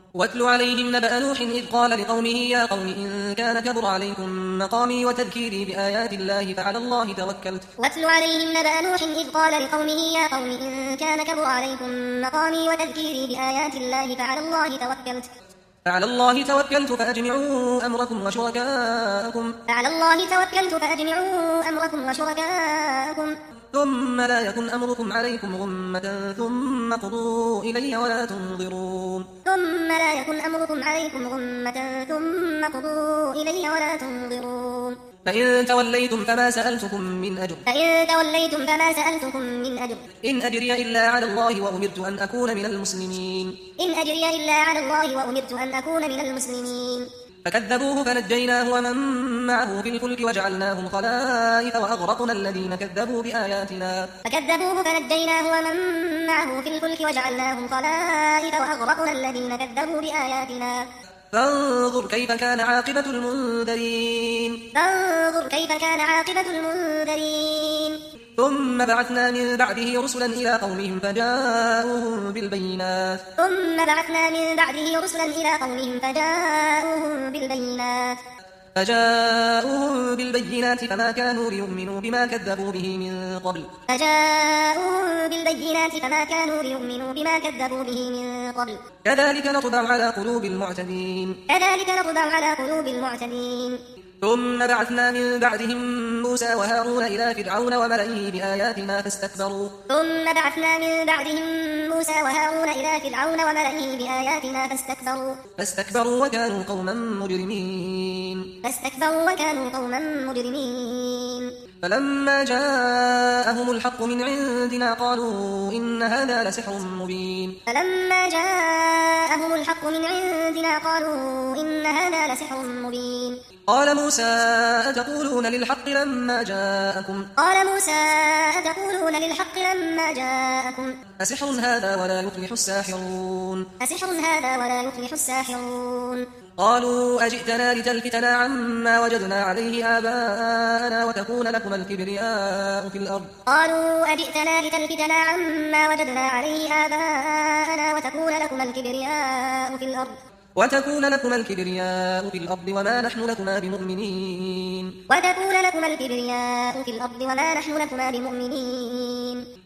واتل عليهم نبأ نوح إذ قال لقومه يا قوم إن كان كبر عليكم مقامي وتذكيري بآيات الله فعلى الله توكلت. واتل عليهم نبأ نوح إذ قال لقومه يا قوم إن كان كبر عليكم مقامي وتذكيري بآيات الله فعلى الله توكلت فأجمعوا أمركم وشركاءكم ثم لا يكن أمركم عليكم غمة ثم قضوا إلي ولا تنظرون. فإن توليتم فما سألتكم من أجر إن أجري إلا على الله وأمرت أن أكون من المسلمين. فكذبوه فنجيناه ومن معه في الفلك وجعلناهم خلائف وأغرقنا الذين كذبوا بآياتنا فانظر كيف كان عاقبة المنذرين. ثم بعثنا من بعده رسلا إلى قومهم فجاءوهم بالبينات فما كانوا ليؤمنوا بما كذبوا به من قبل كذلك نطبع على قلوب المعتدين. ثم بعثنا من بعدهم موسى وهارون إلى فرعون وملئه بآياتنا فاستكبروا وكانوا قوما مجرمين. فلما جاءهم الحق من عندنا قالوا إن هذا لسحر مبين. قال موسى أتقولون للحق لما جاءكم أسحر هذا ولا يفلح الساحرون. قالوا أجئتنا لتلفتنا عما وجدنا عليه آباءنا وتكون لكما الكبرياء في الأرض وما نحن لكما بمؤمنين.